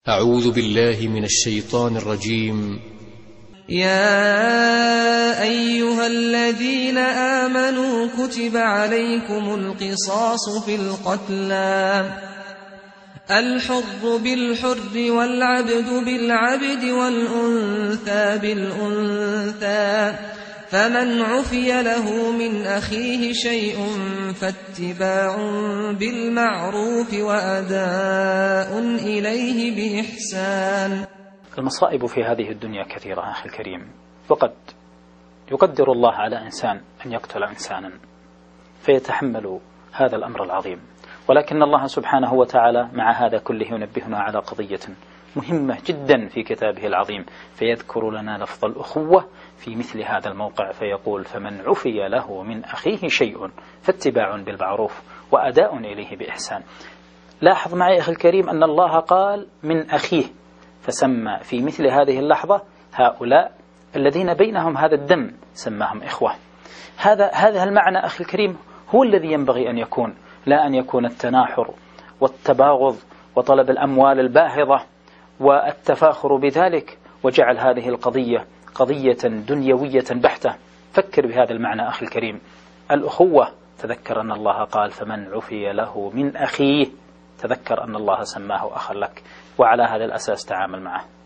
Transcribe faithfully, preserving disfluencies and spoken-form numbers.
أعوذ بالله من الشيطان الرجيم. يا أيها الذين آمنوا كتب عليكم القصاص في القتلى الحر بالحر والعبد بالعبد والأنثى بالأنثى فمن عفي له من أخيه شيء فاتباع بالمعروف وأداء إليه بإحسان. المصائب في هذه الدنيا كثيرة أخي الكريم، وقد يقدر الله على إنسان أن يقتل إنسانا فيتحمل هذا الأمر العظيم، ولكن الله سبحانه وتعالى مع هذا كله ينبهنا على قضية مهمة جدا في كتابه العظيم، فيذكر لنا لفظ الأخوة في مثل هذا الموقع، فيقول فمن عفي له من أخيه شيء فاتباع بالمعروف وأداء إليه بإحسان. لاحظ معي أخي الكريم أن الله قال من أخيه، فسمى في مثل هذه اللحظة هؤلاء الذين بينهم هذا الدم سماهم إخوة. هذا هذا المعنى أخي الكريم هو الذي ينبغي أن يكون، لا أن يكون التناحر والتباغض وطلب الأموال الباهظة والتفاخر بذلك، وجعل هذه القضية قضية دنيوية بحتة. فكر بهذا المعنى أخي الكريم، الأخوة، تذكر أن الله قال فمن عفي له من أخيه، تذكر أن الله سماه أخا لك، وعلى هذا الأساس تعامل معه.